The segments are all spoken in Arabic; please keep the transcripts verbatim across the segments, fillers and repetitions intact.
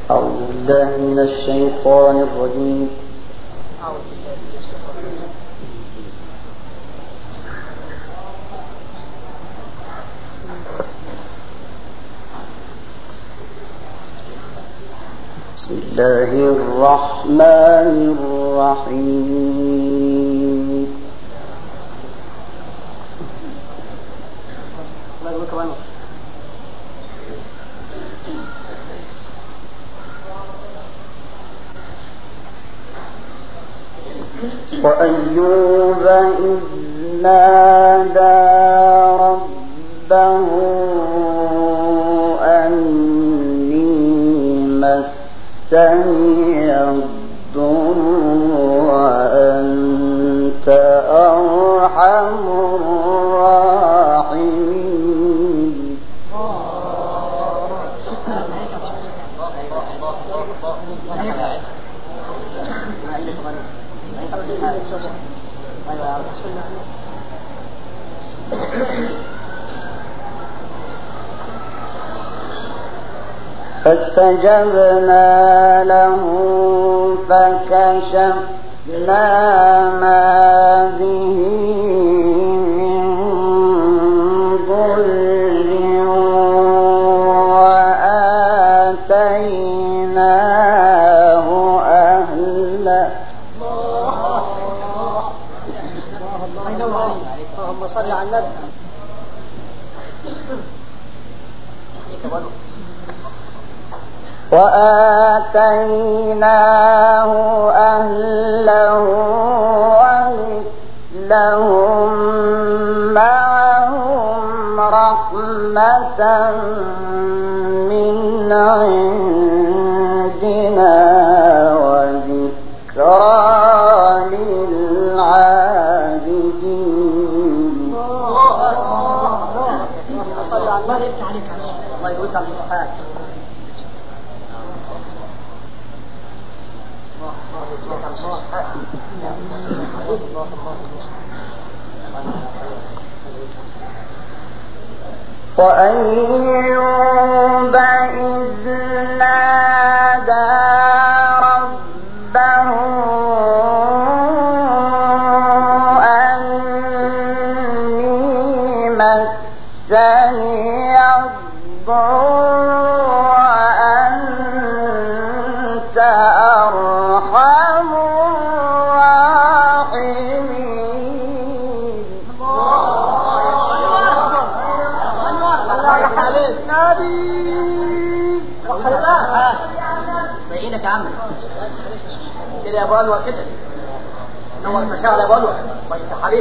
أعوذ بالله من الشيطان الرجيم. بسم الله الرحمن الرحيم. وأيوب إذ نادى ربه أني مسني الضر وأنت أرحم الراحمين. فاستجبنا له فكشفنا ما به من ضر وآتيناه أهله. اللهم صل على النبي. وآتيناه أهله ومثلهم معهم رحمة من عندنا وذكرى للعابدين. الله يفتح عليك الله يرد على الصحات. وأيوب إذ نادى ربه أني مسني الضر وأنت أرحم الراحمين. زينك يا عم كده يا ابو انور كده نور المشاعر يا ابو انور الله يفتح عليك.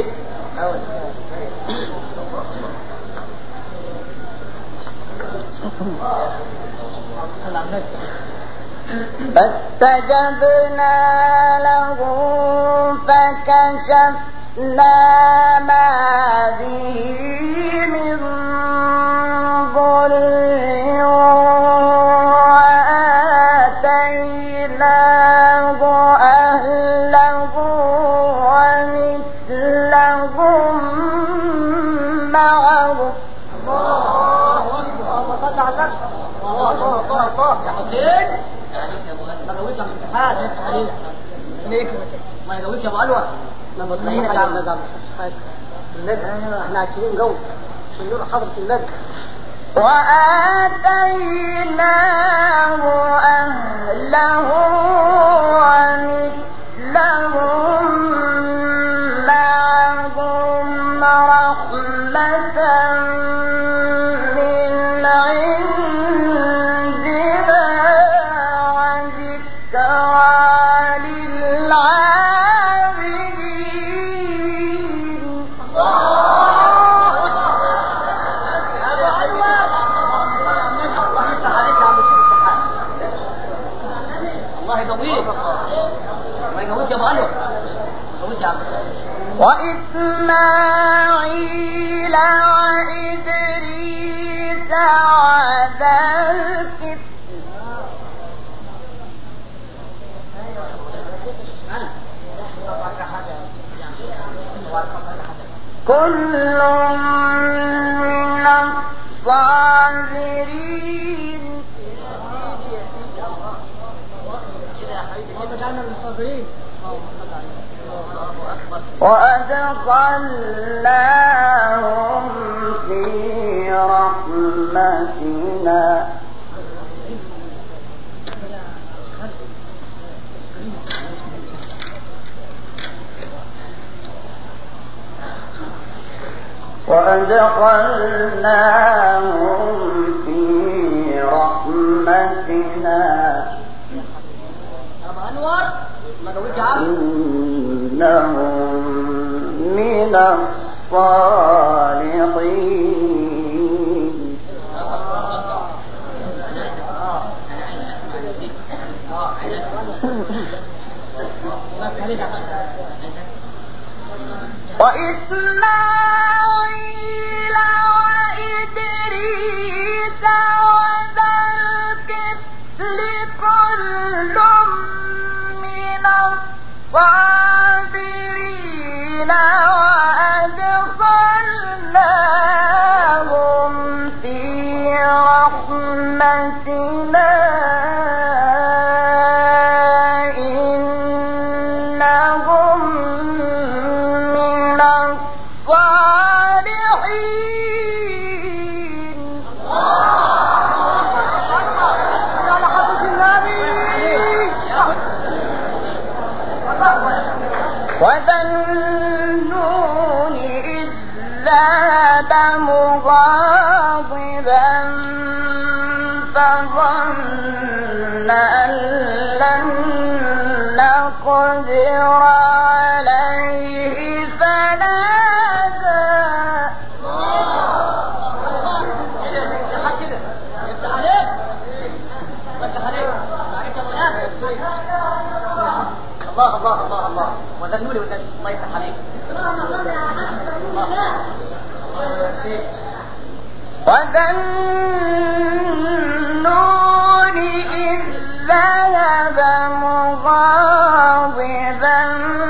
فاستجبنا له فكشفنا ما به من ضر وآتيناه أهله ومثلهم معهم. اللهم صل على النبي. الله الله الله يا حسين ما جوزك امتحان عليك ليك ما يجوزك يا ابو انور لما تطلعينا يا عم النبي احنا عايشين جو نور حضرة النبي. وآتيناه أهله ومثلهم معهم رحمة من عندنا وذكرى للعابدين. وإسماعيل وإدريس وذا الكفل كل من الصابرين. وأدخلناهم في رحمتنا وأدخلناهم في رحمتنا إنهم من الصالحين. وإسماعيل وإدريس وذا الكفل كل من الصابرين وأدخلناهم في رحمتنا إنهم من الصالحين. وذا النون إذ ذهب مغاضبا فظن أن لن نقدر عليه فنادى الله الله الله الله وذنوني وذنوني الله يفتح عليك. وذا النون إذ ذهب مغاضبا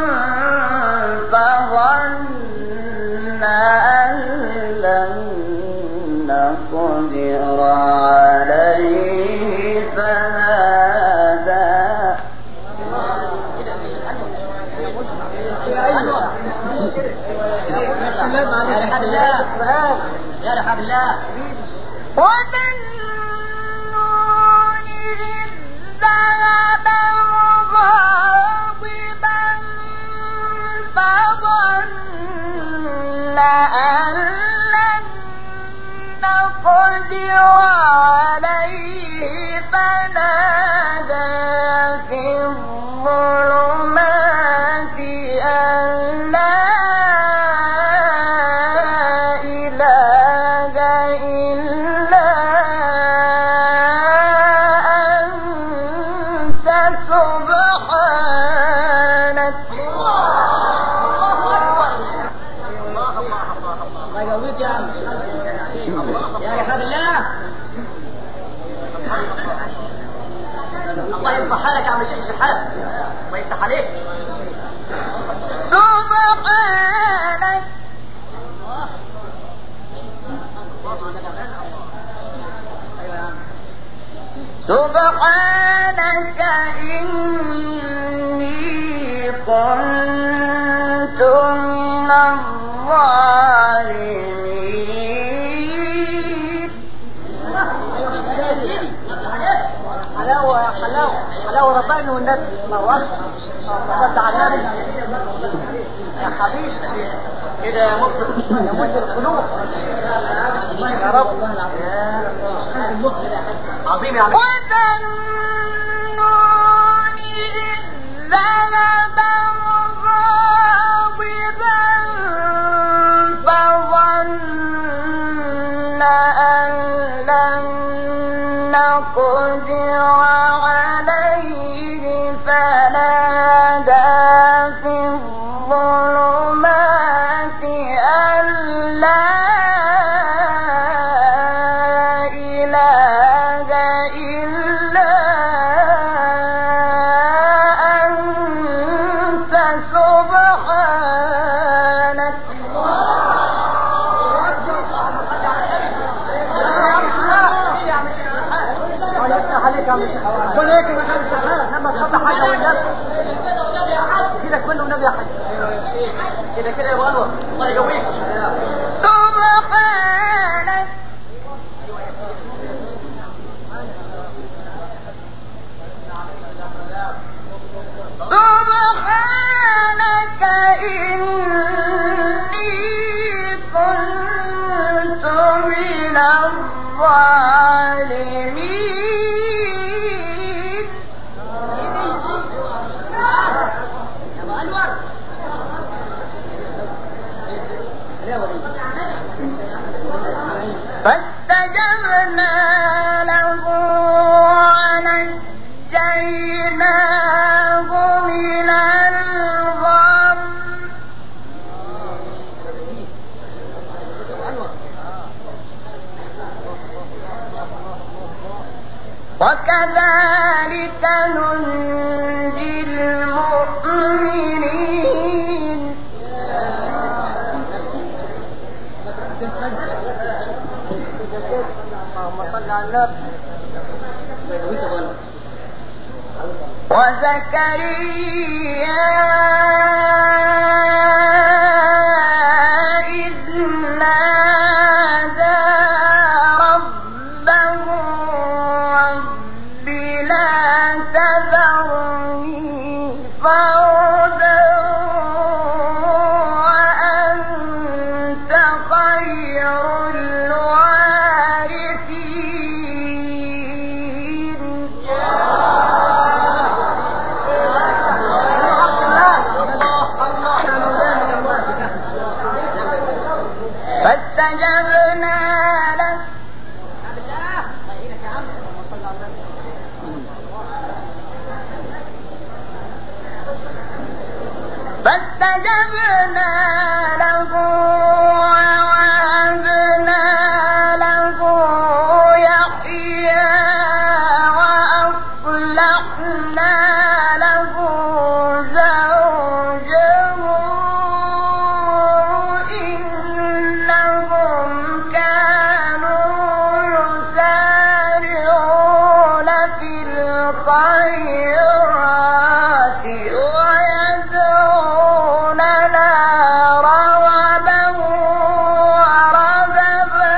فظن أن لن نقدر عليه فنادى يا رحاب الله. وذا النون إذ ذهب مغاضبا فظن أن لن نقدر عليه فنادى في الظلمات أن لا الله يفتح حالك يا عم الشيخ شحات. الله يفتح عليك. سبحانك سبحانك إني كنت من الظالمين. حلاوة حلاوة حلاوة ربنا والنبي الله أكبر. صلى على النبي يا حبيبي كده يا مخرج يا مهدي القلوب يا رب. عظيم يا عم. وذا النون إذ ذهب مغاضبا فظن أن لن نقدر عليه فنادى في الظلمات أن لا إله إلا أنت سبحانك. قول هيك ما كانش شغال لما تحط حاجه والنبي كده كله النبي يا حاج. كده كده يا ابو انور الله يقويك. سبحانك سبحانك إني كنت من الظالمين. فاستجبنا له ونجيناه من الغم وكذلك ننجي المؤمنين. اللهم صل على النبي. وزكريا إذ نادى ربه رب لا تذرني فردا وأنت خير الوارثين. فاستجبنا له فاستجبنا له ووهبنا له يحيى وأصلحنا له زوجه إنهم كانوا يسارعون في الخيرات ويدعوننا رغبا ورهبا.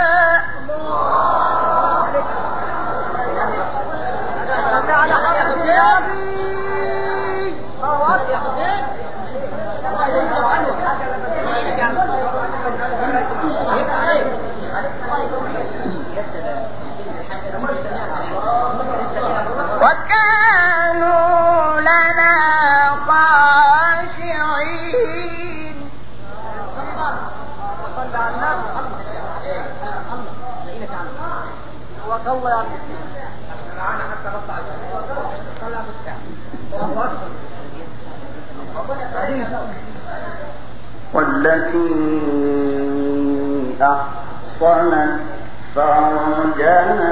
وكانوا لنا خاشعين. الله يا عم معانا حتى نطلع طلع بالساعه. والتي أحصنت فرجها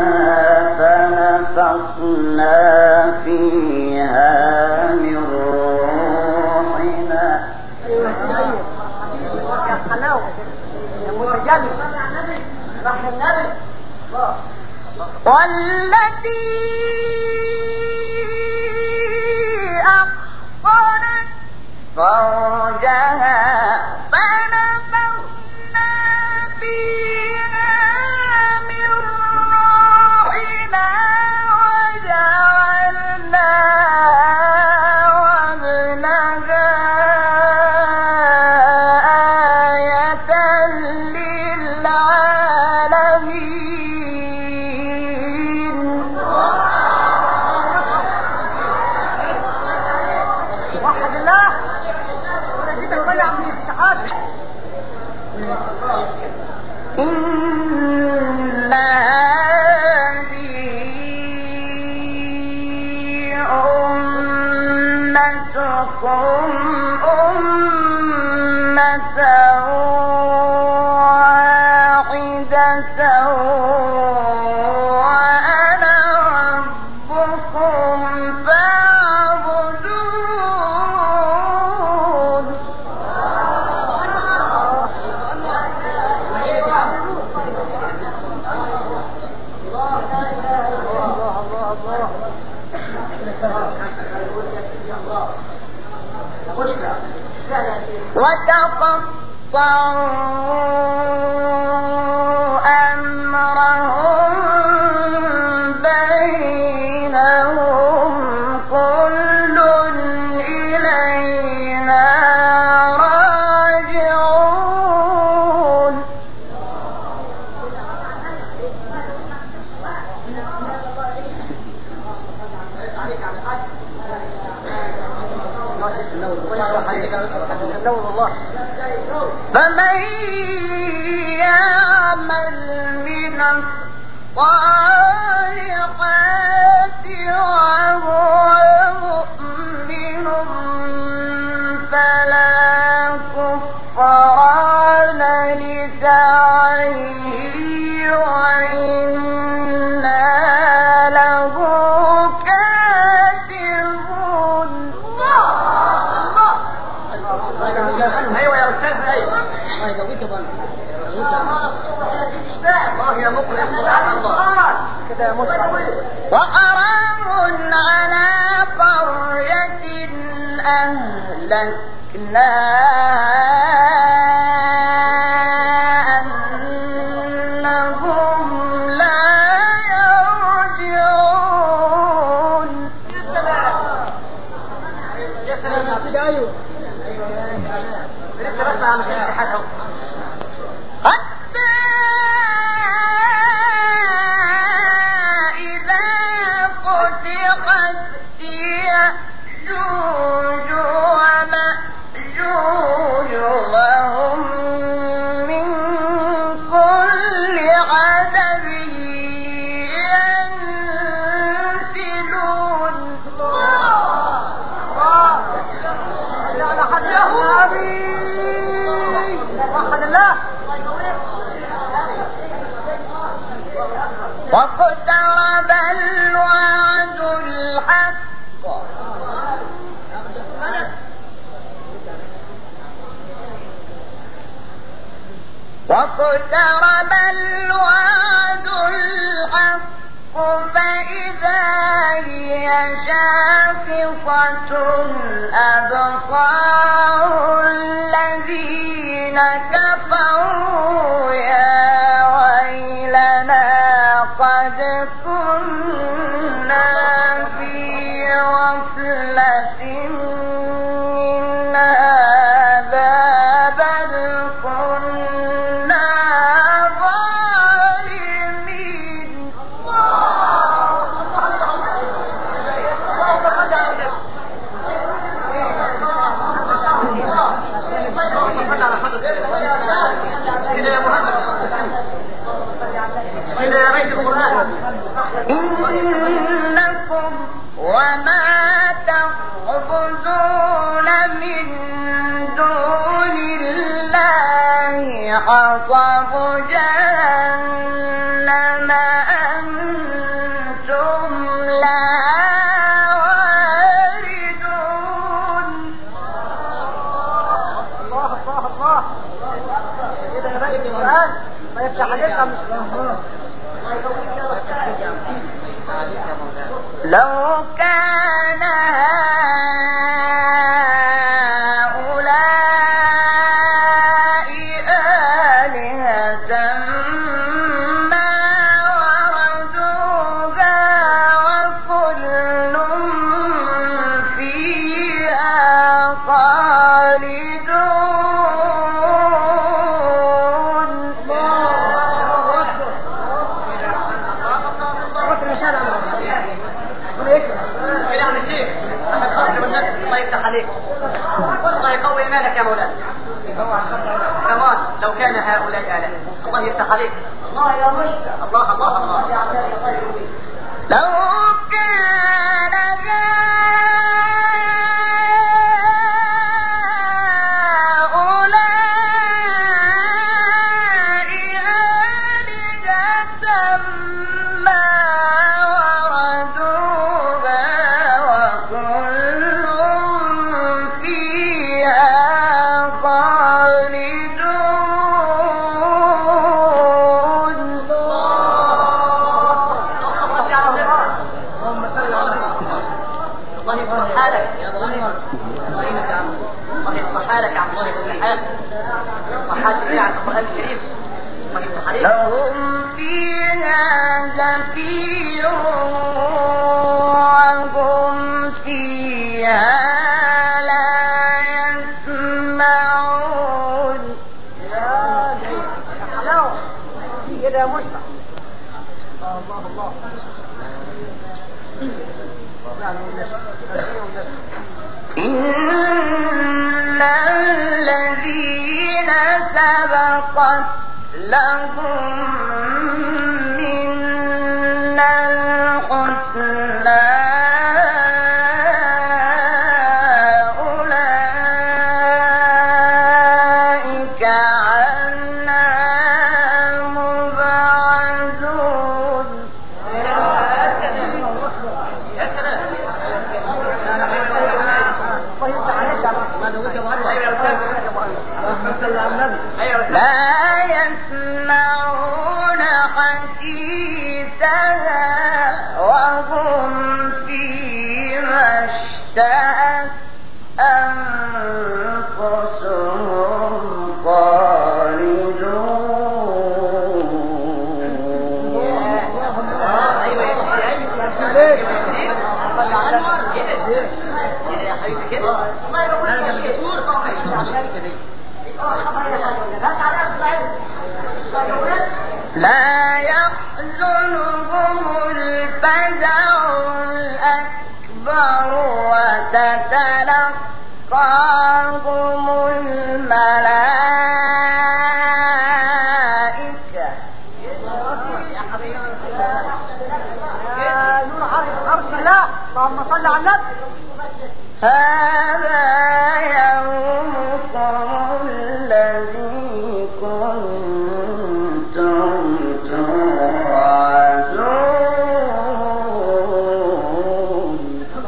فنفخنا فيها من روحنا. ايوه ايوه يا حلاوه يا متجلي صح النبي. والتي أحصنت فرجها فنفخنا فيها من روحنا وجعلناها وابنها آية للعالمين. وحد الله ولا جيت اتبلع من الشحات. إن هذه أمتكم أمة واحدة وأنا ربكم فاعبدون. وتقطعوا أمرهم بينهم كل إلينا راجعون. فمن يعمل من الصالحات وهو مؤمن فلا كفران لسعيه وإنا له كاتبون. ايوه يا استاذ ايوه الله يا مقرئ كده يا مصطفى. وحرام على قرية أهلكنا أنهم لا يرجعون. يا سلام يا سيدي. ايوه لسه بسمع مش حاجه حتى إذا فتحت يأجوج ومأجوج وهم من كل حدب ينسلون. واقترب الوعد الحق واقترب الوعد الحق فإذا هي شاخصة أبصار الذين كفروا يا ويلنا قد كنا في غفلة من هذا بل كنا ظالمين. إنكم وما تعبدون من دون الله حصب جهنم أنتم لها واردون. الله الله الله كده يا باشا القرآن ما يفتح عليك مش لو كان هؤلاء آلهة ما وردوها وكل فيها خالدون. الله يفتح عليك. الله يقوي ايمانك يا مولانا. كمان لو كان هؤلاء آلهة. الله يفتح عليك. الله يا مشتاق. الله الله الله. لو كان هؤلاء آلهة ما وردوها وكل فيها خالدون. الله يصلح حالك يا ابو انور. الله يصلح حالك. لهم فيها زفير وهم فيها لا يسمعون. كده مشتع. الله الله إن الذين سبقت لهم منا الحسنى أولئك عنها مبعدون. لا يسمعون حسيسها وهم فيما اشتهت أنفسهم لا يحزنهم الفزع الأكبر وتتلقاهم الملائكة اللهم صل على النبي. هذا يومكم الذي كنتم توعدون.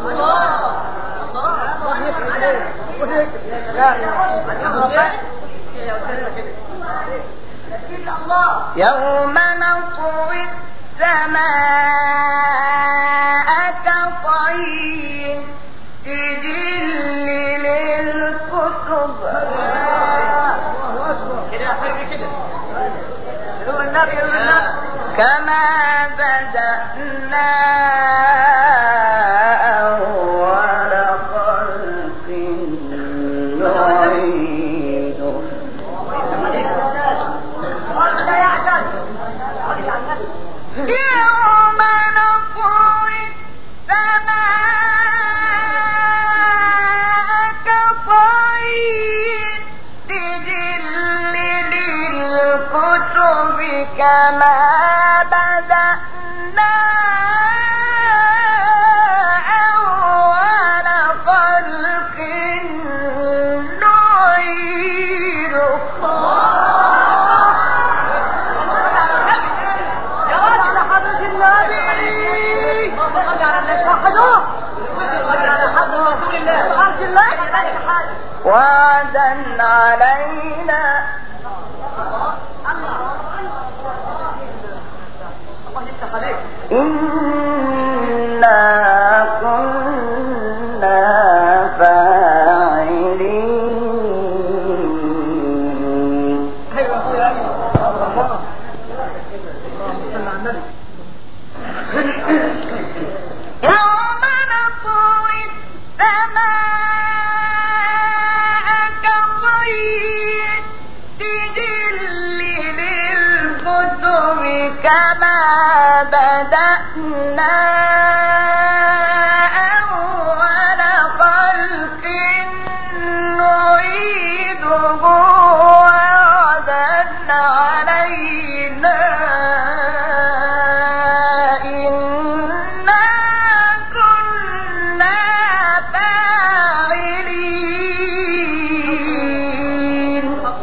يوم نطوي السماء كطي السجل للكتب كما بدأنا أول خلق نعيده. يوم نطوي السماء كطي السجل للكتب كما بدأنا أول خلق نعيده. وعدا علينا إنا كنا فاعلين. يوم نطوي السماء كطي السجل للكتب كما بدأنا أول خلق نعيده وعدا علينا إنا كنا فاعلين.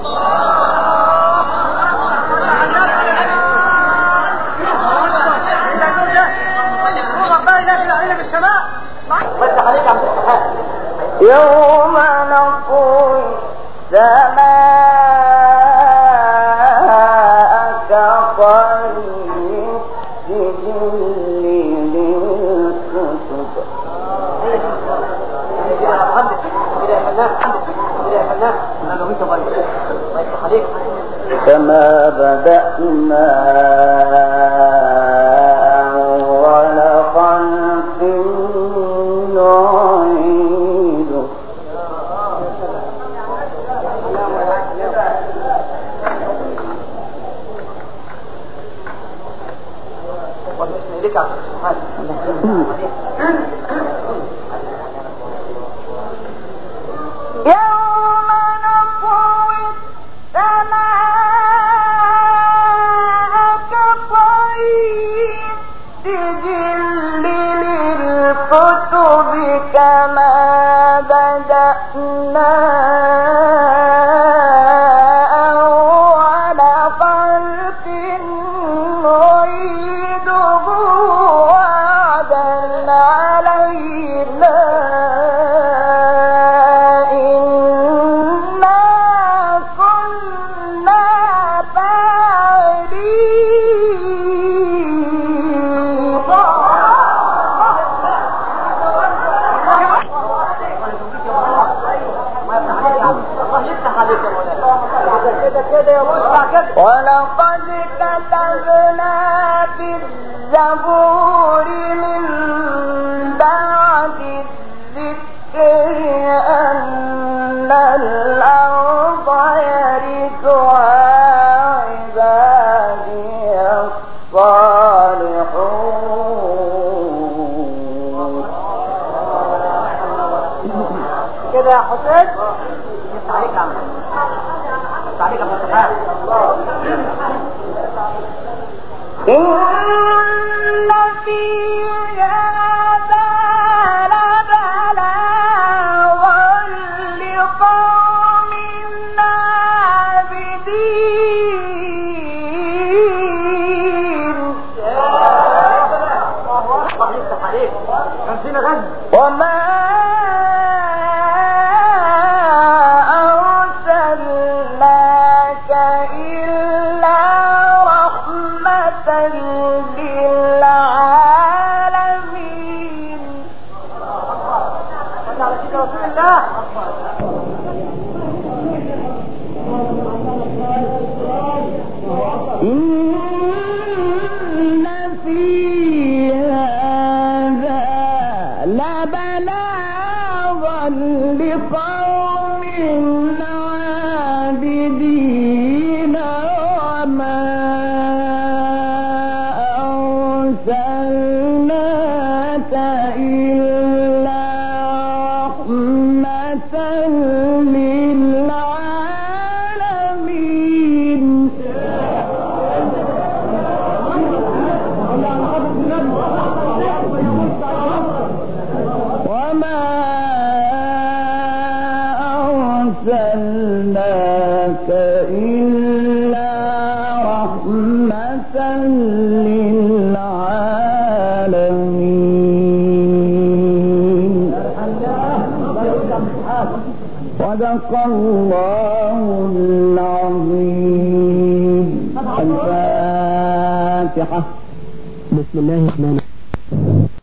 يوم نطوي السماء كطي السجل للكتب كما بدأنا أول خلق نعيده يوم نطوي السماء كطي السجل للكتب كما بدأنا أول خلق نعيده وعدا علينا إنا كنا فاعلين. ولقد كتبنا في الزبور من بعد الذكر أن الأرض يرثها عبادي الصالحون. كده يا حسين عليك يا عم عليك يا مصطفى. إن في هذا لبلاغا لقوم عابدين. وما أرسلناك إلا رحمة للعالمين. إن في هذا لبلاغا لقوم عابدين وما أرسلناك إلا رحمة للعالمين. وما أرسلناك إلا رحمة للعالمين. صدق الله العظيم. الفاتحة. بسم الله الرحمن الرحيم.